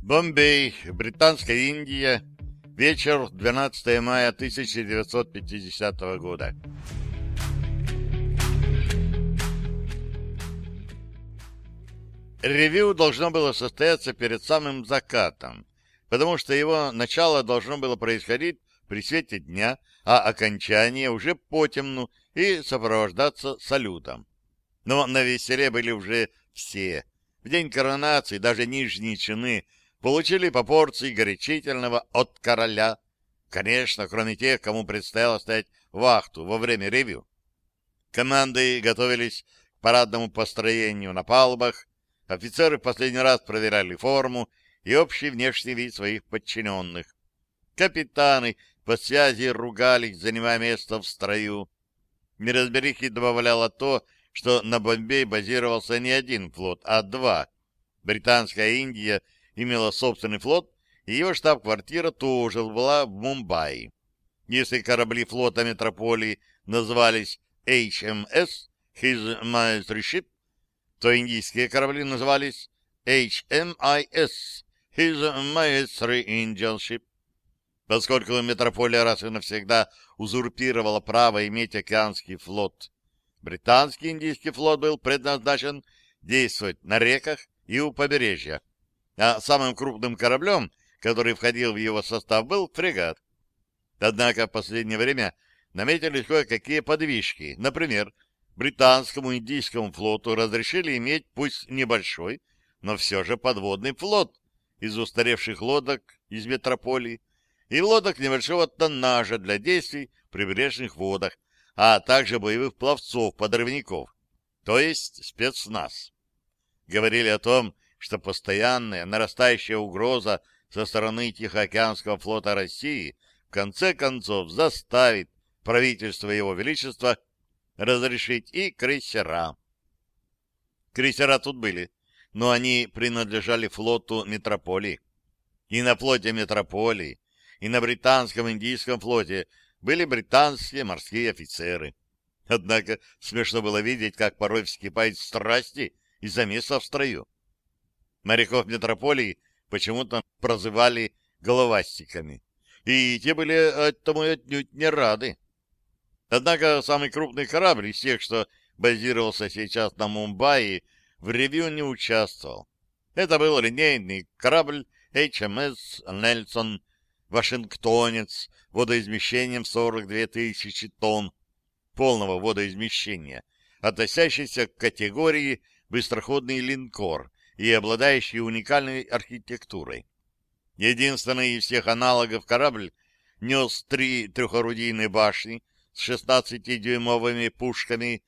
Бомбей, Британская Индия, вечер 12 мая 1950 года. Ревью должно было состояться перед самым закатом, потому что его начало должно было происходить при свете дня, а окончание уже потемну и сопровождаться салютом. Но на веселе были уже все. В день коронации даже нижние чины получили по порции горячительного от короля. Конечно, кроме тех, кому предстояло стоять вахту во время ревью. Команды готовились к парадному построению на палубах, офицеры в последний раз проверяли форму и общий внешний вид своих подчиненных. Капитаны по связи ругались, занимая место в строю. Неразберихи добавляло то, что на Бомбей базировался не один флот, а два. Британская Индия имела собственный флот, и его штаб-квартира тоже была в Мумбаи. Если корабли флота метрополии назывались HMS, His Majesty's Ship, то индийские корабли назывались HMIS, His Majesty's Indian Ship. Поскольку метрополия раз и навсегда узурпировала право иметь океанский флот, британский индийский флот был предназначен действовать на реках и у побережья, а самым крупным кораблем, который входил в его состав, был фрегат. Однако в последнее время наметились кое-какие подвижки. Например, британскому индийскому флоту разрешили иметь пусть небольшой, но все же подводный флот из устаревших лодок из метрополии и лодок небольшого тоннажа для действий в прибрежных водах, а также боевых пловцов-подрывников, то есть спецназ. Говорили о том, что постоянная нарастающая угроза со стороны Тихоокеанского флота России в конце концов заставит правительство Его Величества разрешить и крейсера. Крейсера тут были, но они принадлежали флоту метрополии. И на флоте метрополии, и на британском индийском флоте были британские морские офицеры. Однако смешно было видеть, как порой вскипают страсти из-за места в строю. Моряков метрополии почему-то прозывали головастиками, и те были этому отнюдь не рады. Однако самый крупный корабль из тех, что базировался сейчас на Мумбаи, в ревью не участвовал. Это был линейный корабль HMS Нельсон, Вашингтонец, водоизмещением 42 тысячи тонн полного водоизмещения, относящийся к категории быстроходный линкор и обладающий уникальной архитектурой. Единственный из всех аналогов корабль нес 3 трехорудийные башни с 16-дюймовыми пушками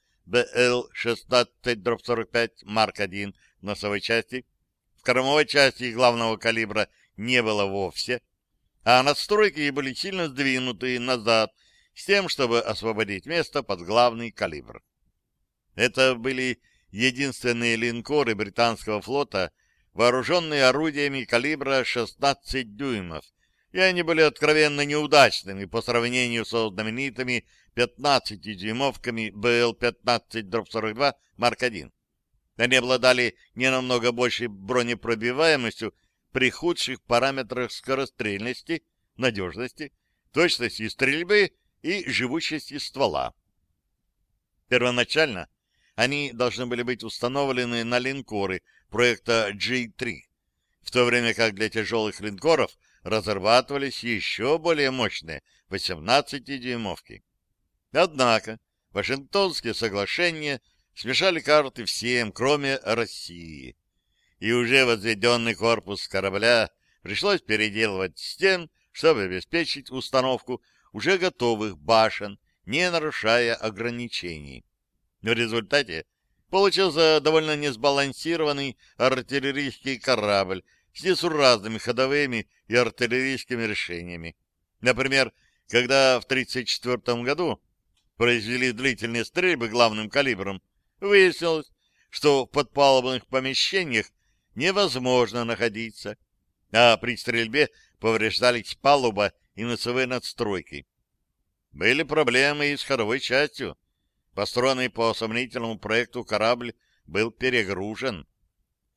БЛ-16-45 Марк-1 в носовой части. В кормовой части главного калибра не было вовсе, а надстройки были сильно сдвинуты назад с тем, чтобы освободить место под главный калибр. Это были единственные линкоры британского флота, вооруженные орудиями калибра 16 дюймов, и они были откровенно неудачными по сравнению со знаменитыми 15-дюймовками БЛ-15-42 Марк-1. Они обладали не намного большей бронепробиваемостью при худших параметрах скорострельности, надежности, точности стрельбы и живучести ствола. Первоначально они должны были быть установлены на линкоры проекта G3, в то время как для тяжелых линкоров разрабатывались еще более мощные 18-дюймовки. Однако Вашингтонские соглашения смешали карты всем, кроме России. И уже возведенный корпус корабля пришлось переделывать с тем, чтобы обеспечить установку уже готовых башен, не нарушая ограничений. В результате получился довольно несбалансированный артиллерийский корабль с несуразными ходовыми и артиллерийскими решениями. Например, когда в 1934 году произвели длительные стрельбы главным калибром, выяснилось, что в подпалубных помещениях невозможно находиться, а при стрельбе повреждались палуба и носовые надстройки. Были проблемы и с ходовой частью. Построенный по сомнительному проекту корабль был перегружен.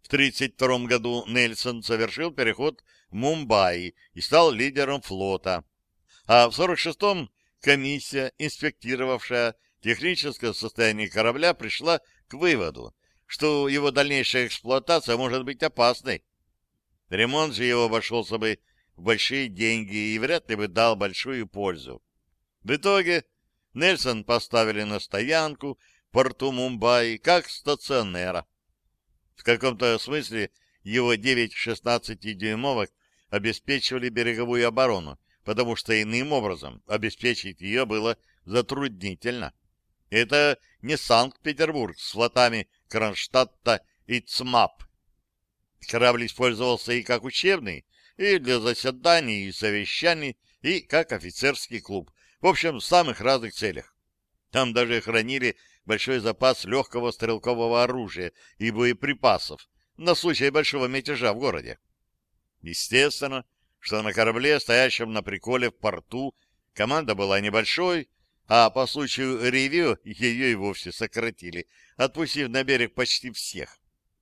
В 1932 году Нельсон совершил переход в Мумбаи и стал лидером флота, а в 1946-м комиссия, инспектировавшая техническое состояние корабля, пришла к выводу, что его дальнейшая эксплуатация может быть опасной. Ремонт же его обошелся бы в большие деньги и вряд ли бы дал большую пользу. В итоге Нельсон поставили на стоянку в порту Мумбаи как стационера. В каком-то смысле его 9 16-дюймовок обеспечивали береговую оборону, потому что иным образом обеспечить ее было затруднительно. Это не Санкт-Петербург с флотами Кронштадта и ЦМАП. Корабль использовался и как учебный, и для заседаний и совещаний, и как офицерский клуб. В общем, в самых разных целях. Там даже хранили большой запас легкого стрелкового оружия и боеприпасов на случай большого мятежа в городе. Естественно, что на корабле, стоящем на приколе в порту, команда была небольшой, а по случаю ревью ее и вовсе сократили, отпустив на берег почти всех.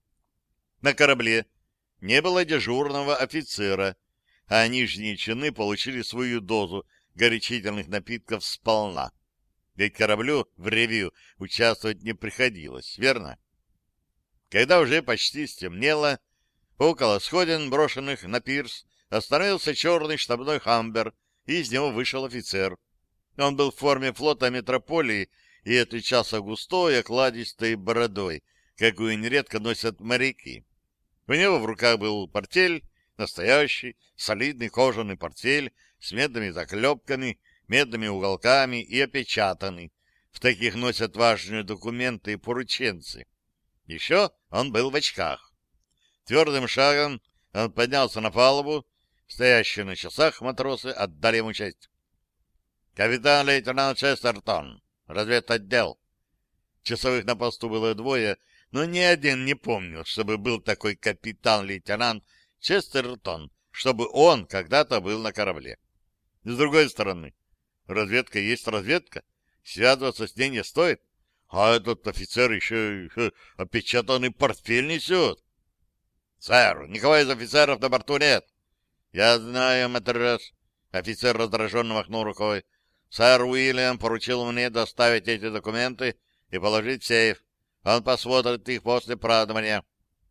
На корабле не было дежурного офицера, а нижние чины получили свою дозу горячительных напитков сполна. Ведь кораблю в ревью участвовать не приходилось, верно? Когда уже почти стемнело, около сходин, брошенных на пирс, остановился черный штабной хамбер, и из него вышел офицер. Он был в форме флота метрополии и отличался густой, окладистой бородой, какую нередко носят моряки. У него в руках был портфель, настоящий, солидный кожаный портфель с медными заклепками, медными уголками и опечатанный. В таких носят важные документы и порученцы. Еще он был в очках. Твердым шагом он поднялся на палубу. Стоящие на часах матросы отдали ему честь. «Капитан-лейтенант Честертон, разведотдел». Часовых на посту было двое, но ни один не помнил, чтобы был такой капитан-лейтенант Честертон, чтобы он когда-то был на корабле. С другой стороны, разведка есть разведка, связываться с ней не стоит, а этот офицер еще опечатанный портфель несет. — Сэр, никого из офицеров на борту нет. — Я знаю, матрос. Офицер раздраженно махнул рукой. — Сэр Уильям поручил мне доставить эти документы и положить в сейф. Он посмотрит их после празднования.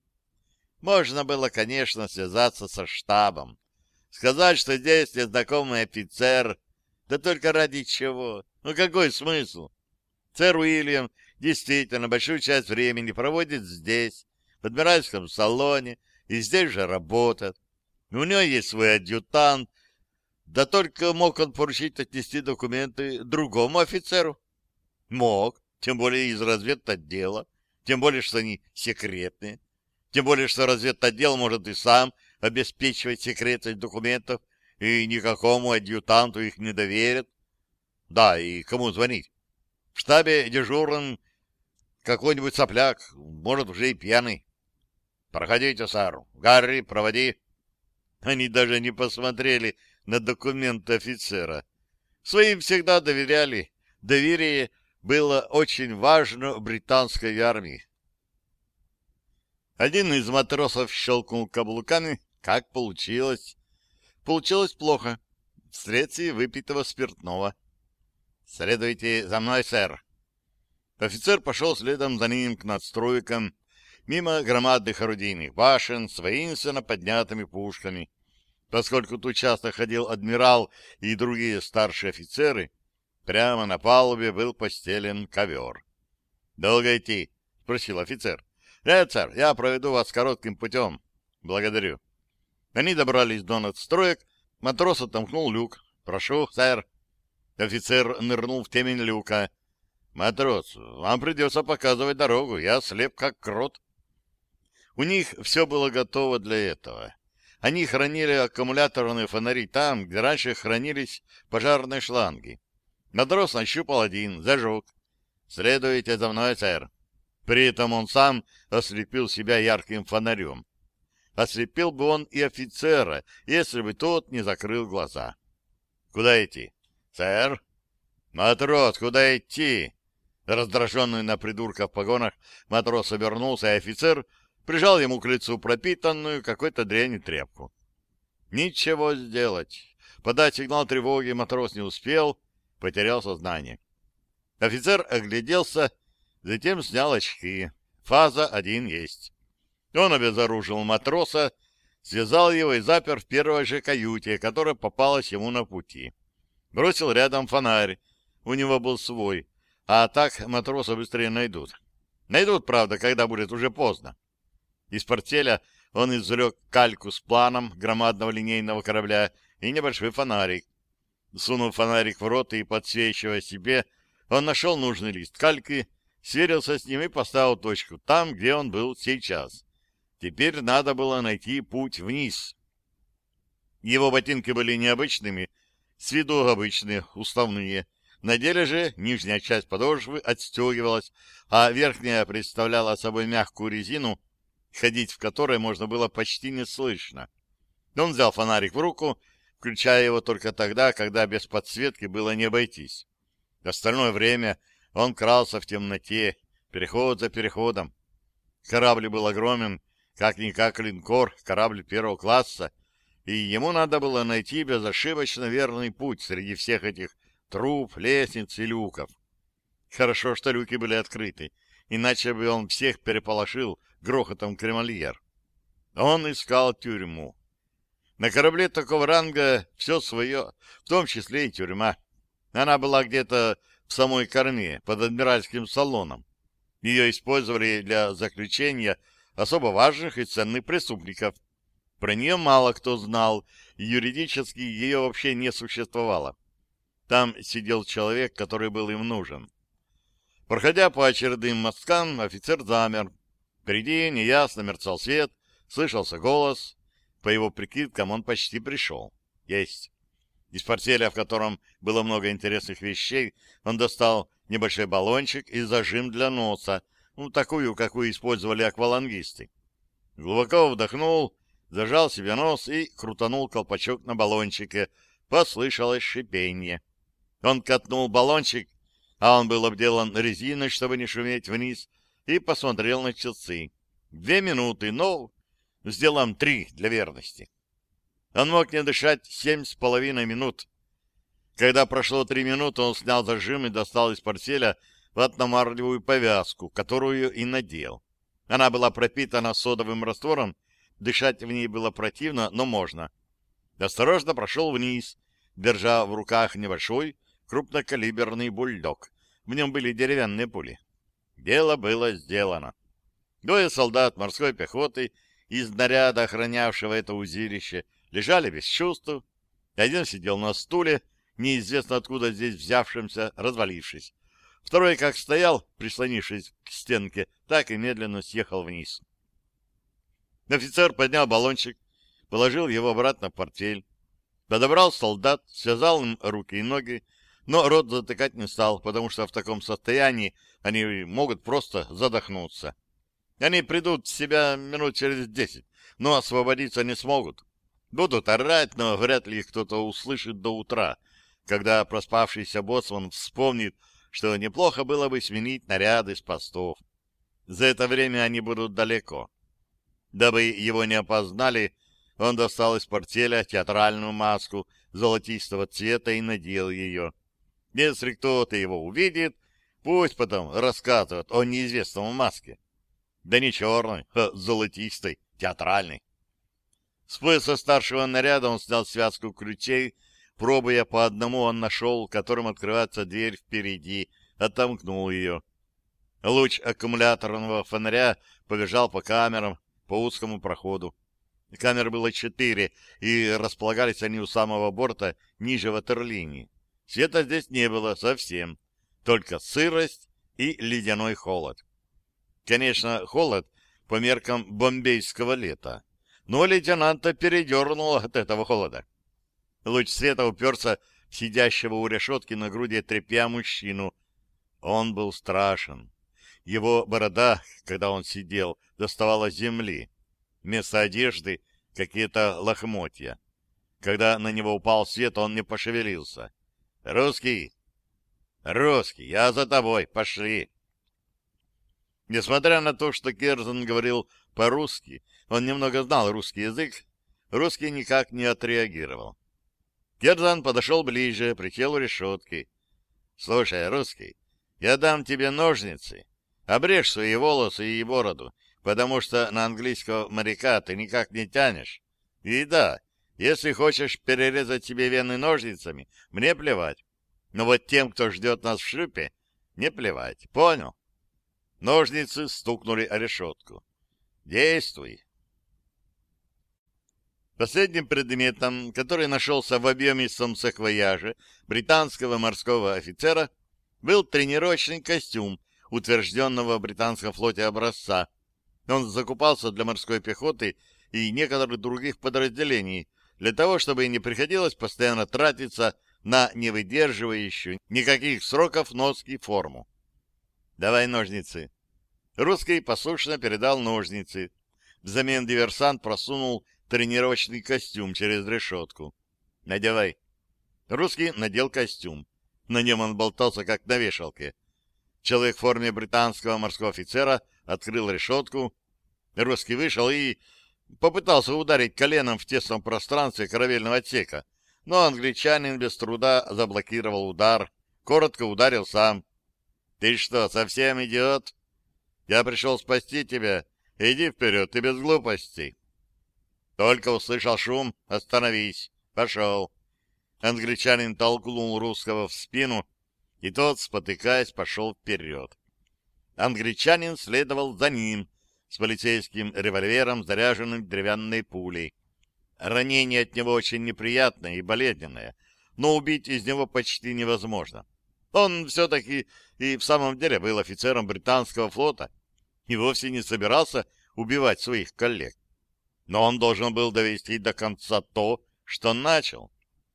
Можно было, конечно, связаться со штабом. Сказать, что здесь незнакомый офицер, да только ради чего? Ну какой смысл? Сэр Уильям действительно большую часть времени проводит здесь, в адмиральском салоне, и здесь же работает. У него есть свой адъютант, да только мог он поручить отнести документы другому офицеру? Мог, тем более из разведотдела, тем более, что они секретные, тем более, что разведотдел может и сам обеспечивать секретность документов, и никакому адъютанту их не доверят. Да, и кому звонить? В штабе дежурным какой-нибудь сопляк, может, уже и пьяный. Проходите, сэр. Гарри, проводи. Они даже не посмотрели на документы офицера. Своим всегда доверяли. Доверие было очень важно в британской армии. Один из матросов щелкнул каблуками. Как получилось? Получилось плохо. Вследствие выпитого спиртного. «Следуйте за мной, сэр». Офицер пошел следом за ним к надстройкам, мимо громадных орудийных башен с воинственно поднятыми пушками. Поскольку тут часто ходил адмирал и другие старшие офицеры, прямо на палубе был постелен ковер. «Долго идти?» — спросил офицер. «Нет, сэр, я проведу вас коротким путем». «Благодарю». Они добрались до надстроек, матрос отомкнул люк. «Прошу, сэр». Офицер нырнул в темень люка. «Матрос, вам придется показывать дорогу, я слеп как крот». У них все было готово для этого. Они хранили аккумуляторные фонари там, где раньше хранились пожарные шланги. Матрос нащупал один, зажег. «Следуйте за мной, сэр». При этом он сам ослепил себя ярким фонарем. Ослепил бы он и офицера, если бы тот не закрыл глаза. «Куда идти?» «Сэр?» «Матрос, куда идти?» Раздраженный на придурка в погонах, матрос обернулся, и офицер прижал ему к лицу пропитанную какой-то дрянью тряпку. Ничего сделать. Подать сигнал тревоги матрос не успел, потерял сознание. Офицер огляделся, затем снял очки. Фаза 1 есть. Он обезоружил матроса, связал его и запер в первой же каюте, которая попалась ему на пути. Бросил рядом фонарь, у него был свой, а так матроса быстрее найдут. Найдут, правда, когда будет уже поздно. Из портфеля он извлек кальку с планом громадного линейного корабля и небольшой фонарик. Сунув фонарик в рот и подсвечивая себе, он нашел нужный лист кальки, сверился с ним и поставил точку там, где он был сейчас. Теперь надо было найти путь вниз. Его ботинки были необычными, с виду обычные, уставные. На деле же нижняя часть подошвы отстегивалась, а верхняя представляла собой мягкую резину, ходить в которой можно было почти не слышно. Он взял фонарик в руку, включая его только тогда, когда без подсветки было не обойтись. Остальное время он крался в темноте, переход за переходом. Корабль был огромен, как-никак линкор, корабль первого класса, и ему надо было найти безошибочно верный путь среди всех этих труб, лестниц и люков. Хорошо, что люки были открыты, иначе бы он всех переполошил грохотом кремольер. Он искал тюрьму. На корабле такого ранга все свое, в том числе и тюрьма. Она была где-то в самой корме, под адмиральским салоном. Ее использовали для заключения особо важных и ценных преступников. Про нее мало кто знал, и юридически ее вообще не существовало. Там сидел человек, который был им нужен. Проходя по очередным мосткам, офицер замер. Впереди неясно мерцал свет, слышался голос. По его прикидкам он почти пришел. Есть. Из портфеля, в котором было много интересных вещей, он достал небольшой баллончик и зажим для носа, такую, какую использовали аквалангисты. Глубоко вдохнул, зажал себе нос и крутанул колпачок на баллончике. Послышалось шипение. Он катнул баллончик, а он был обделан резиной, чтобы не шуметь вниз, и посмотрел на часы. 2 минуты, но сделаем 3 для верности. Он мог не дышать 7,5 минут. Когда прошло 3 минуты, он снял зажим и достал из портфеля ватно-марлевую повязку, которую и надел. Она была пропитана содовым раствором, дышать в ней было противно, но можно. Осторожно прошел вниз, держа в руках небольшой крупнокалиберный бульдог. В нем были деревянные пули. Дело было сделано. 2 солдат морской пехоты из наряда, охранявшего это узилище, лежали без чувств. Один сидел на стуле, неизвестно откуда здесь взявшимся, развалившись. Второй, как стоял, прислонившись к стенке, так и медленно съехал вниз. Офицер поднял баллончик, положил его обратно в портфель, подобрал солдат, связал им руки и ноги, но рот затыкать не стал, потому что в таком состоянии они могут просто задохнуться. Они придут в себя минут через 10, но освободиться не смогут. Будут орать, но вряд ли их кто-то услышит до утра, когда проспавшийся боцман вспомнит, что неплохо было бы сменить наряды с постов. За это время они будут далеко. Дабы его не опознали, он достал из портфеля театральную маску золотистого цвета и надел ее. Если кто-то его увидит, пусть потом рассказывает о неизвестном маске. Да не черной, а золотистой, театральной. С пояса старшего наряда он снял связку ключей, пробуя по одному, он нашел, которым открывается дверь впереди, отомкнул ее. Луч аккумуляторного фонаря побежал по камерам, по узкому проходу. Камер было 4, и располагались они у самого борта, ниже ватерлинии. Света здесь не было совсем, только сырость и ледяной холод. Конечно, холод по меркам бомбейского лета, но лейтенанта передернуло от этого холода. Луч света уперся в сидящего у решетки на груди тряпья мужчину. Он был страшен. Его борода, когда он сидел, доставала земли. Вместо одежды какие-то лохмотья. Когда на него упал свет, он не пошевелился. «Русский!» «Русский, я за тобой, пошли!» Несмотря на то, что Керзан говорил по-русски, он немного знал русский язык, русский никак не отреагировал. Керзан подошел ближе, присел у решетки. — Слушай, русский, я дам тебе ножницы, обрежь свои волосы и бороду, потому что на английского моряка ты никак не тянешь. И да, если хочешь перерезать себе вены ножницами, мне плевать. Но вот тем, кто ждет нас в шлюпе, не плевать. Понял? Ножницы стукнули о решетку. Действуй. Последним предметом, который нашелся в объемистом саквояже британского морского офицера, был тренировочный костюм утвержденного в британском флоте образца. Он закупался для морской пехоты и некоторых других подразделений, для того, чтобы не приходилось постоянно тратиться на невыдерживающую никаких сроков носки форму. «Давай ножницы». Русский послушно передал ножницы. Взамен диверсант просунул тренировочный костюм через решетку. «Надевай». Русский надел костюм. На нем он болтался, как на вешалке. Человек в форме британского морского офицера открыл решетку. Русский вышел и попытался ударить коленом в тесном пространстве корабельного отсека, но англичанин без труда заблокировал удар, коротко ударил сам. «Ты что, совсем идиот? Я пришел спасти тебя. Иди вперед, ты без глупостей». Только услышал шум, остановись. Пошел. Англичанин толкнул русского в спину, и тот, спотыкаясь, пошел вперед. Англичанин следовал за ним с полицейским револьвером, заряженным деревянной пулей. Ранение от него очень неприятное и болезненное, но убить из него почти невозможно. Он все-таки и в самом деле был офицером британского флота и вовсе не собирался убивать своих коллег. Но он должен был довести до конца то, что начал.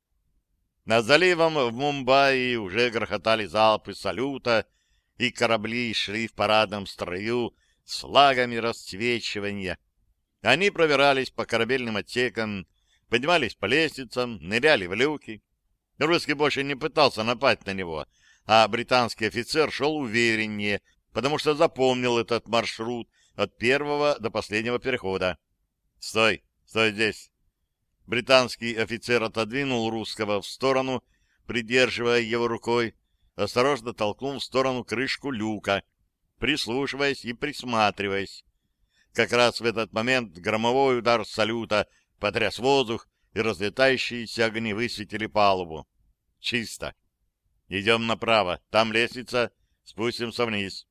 Над заливом в Мумбаи уже грохотали залпы салюта, и корабли шли в парадном строю с флагами расцвечивания. Они пробирались по корабельным отсекам, поднимались по лестницам, ныряли в люки. Русский больше не пытался напасть на него, а британский офицер шел увереннее, потому что запомнил этот маршрут от первого до последнего перехода. «Стой! Стой здесь!» Британский офицер отодвинул русского в сторону, придерживая его рукой, осторожно толкнул в сторону крышку люка, прислушиваясь и присматриваясь. Как раз в этот момент громовой удар салюта потряс воздух, и разлетающиеся огни высветили палубу. Чисто. Идем направо. Там лестница. Спустимся вниз.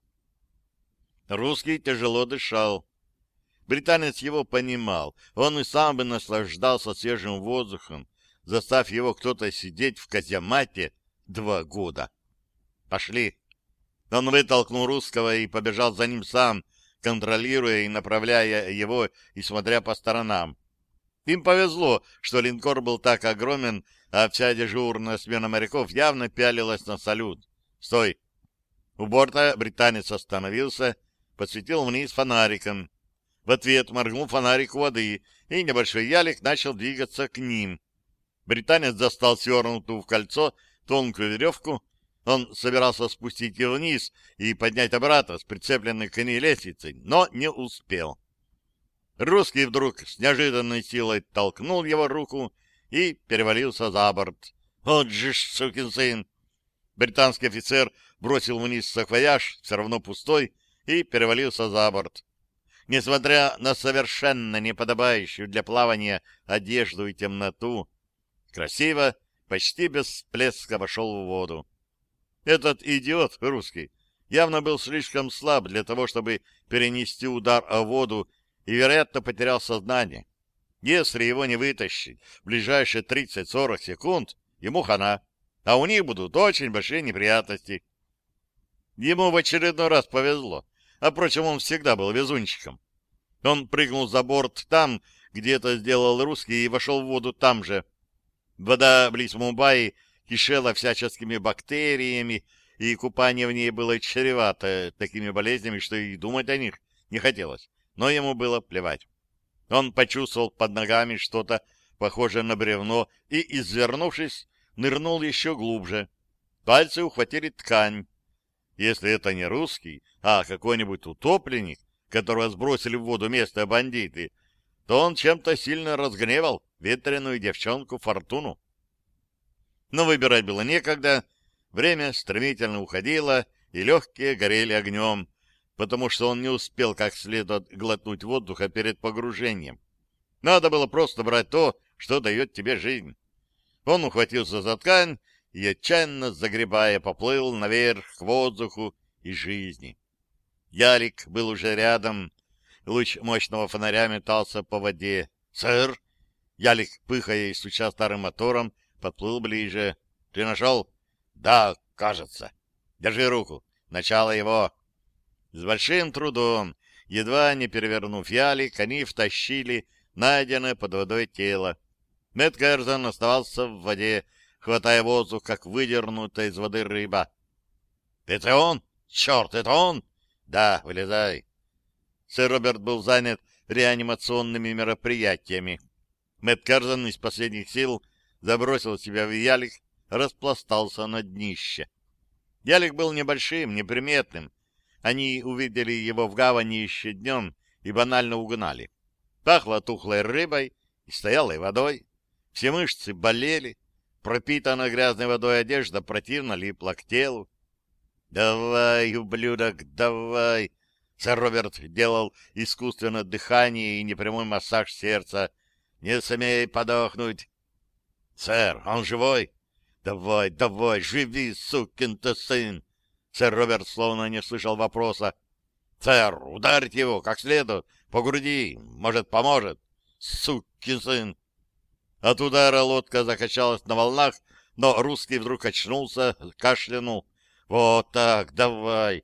Русский тяжело дышал. Британец его понимал. Он и сам бы наслаждался свежим воздухом, заставив его кто-то сидеть в каземате 2 года. Пошли. Он вытолкнул русского и побежал за ним сам, контролируя и направляя его и смотря по сторонам. Им повезло, что линкор был так огромен, а вся дежурная смена моряков явно пялилась на салют. «Стой!» У борта британец остановился, подсветил вниз фонариком. В ответ моргнул фонарик воды, и небольшой ялик начал двигаться к ним. Британец достал свернутую в кольцо тонкую веревку. Он собирался спустить ее вниз и поднять обратно с прицепленной к ней лестницей, но не успел. Русский вдруг с неожиданной силой толкнул его руку и перевалился за борт. «Вот же ж, сукин сын!» Британский офицер бросил вниз саквояж, все равно пустой, и перевалился за борт. Несмотря на совершенно неподобающую для плавания одежду и темноту, красиво, почти без всплеска вошел в воду. Этот идиот русский явно был слишком слаб для того, чтобы перенести удар о воду, и, вероятно, потерял сознание. Если его не вытащить в ближайшие 30-40 секунд, ему хана, а у них будут очень большие неприятности. Ему в очередной раз повезло, а, впрочем, он всегда был везунчиком. Он прыгнул за борт там, где это сделал русский, и вошел в воду там же. Вода близ Мумбаи кишела всяческими бактериями, и купание в ней было чревато такими болезнями, что и думать о них не хотелось, но ему было плевать. Он почувствовал под ногами что-то похожее на бревно и, извернувшись, нырнул еще глубже. Пальцы ухватили ткань. Если это не русский, а какой-нибудь утопленник, которого сбросили в воду местные бандиты, то он чем-то сильно разгневал ветреную девчонку Фортуну. Но выбирать было некогда, время стремительно уходило, и легкие горели огнем, потому что он не успел как следует глотнуть воздуха перед погружением. Надо было просто брать то, что дает тебе жизнь. Он ухватился за ткань и, отчаянно загребая, поплыл наверх к воздуху и жизни. Ялик был уже рядом. Луч мощного фонаря метался по воде. «Сэр!» Ялик, пыхая и стуча старым мотором, подплыл ближе. «Ты нашел?» «Да, кажется». «Держи руку. Начало его». С большим трудом, едва не перевернув ялик, они втащили найденное под водой тело. Мэтт Керзон оставался в воде, хватая воздух, как выдернутая из воды рыба. «Это он? Черт, это он?» «Да, вылезай». Сэр Роберт был занят реанимационными мероприятиями. Мэтт Керзон из последних сил забросил себя в ялик, распластался на днище. Ялик был небольшим, неприметным. Они увидели его в гавани еще днем и банально угнали. Пахло тухлой рыбой и стоялой водой. Все мышцы болели. Пропитанная грязной водой одежда противно липла к телу. «Давай, ублюдок, давай!» Сэр Роберт делал искусственное дыхание и непрямой массаж сердца. «Не смей подохнуть!» «Сэр, он живой?» «Давай, давай, живи, сукин ты сын!» Сэр Роберт словно не слышал вопроса. «Сэр, ударьте его как следует, по груди, может, поможет!» «Сукин сын!» От удара лодка закачалась на волнах, но русский вдруг очнулся, кашлянул. «Вот так, давай!»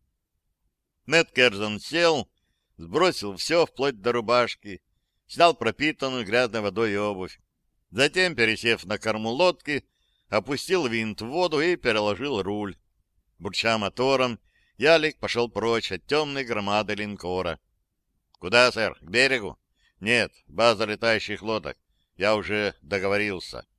Мэтт Керзон сел, сбросил все вплоть до рубашки, снял пропитанную грязной водой обувь. Затем, пересев на корму лодки, опустил винт в воду и переложил руль. Бурча мотором, ялик пошел прочь от темной громады линкора. — Куда, сэр? К берегу? — Нет, база летающих лодок. Я уже договорился.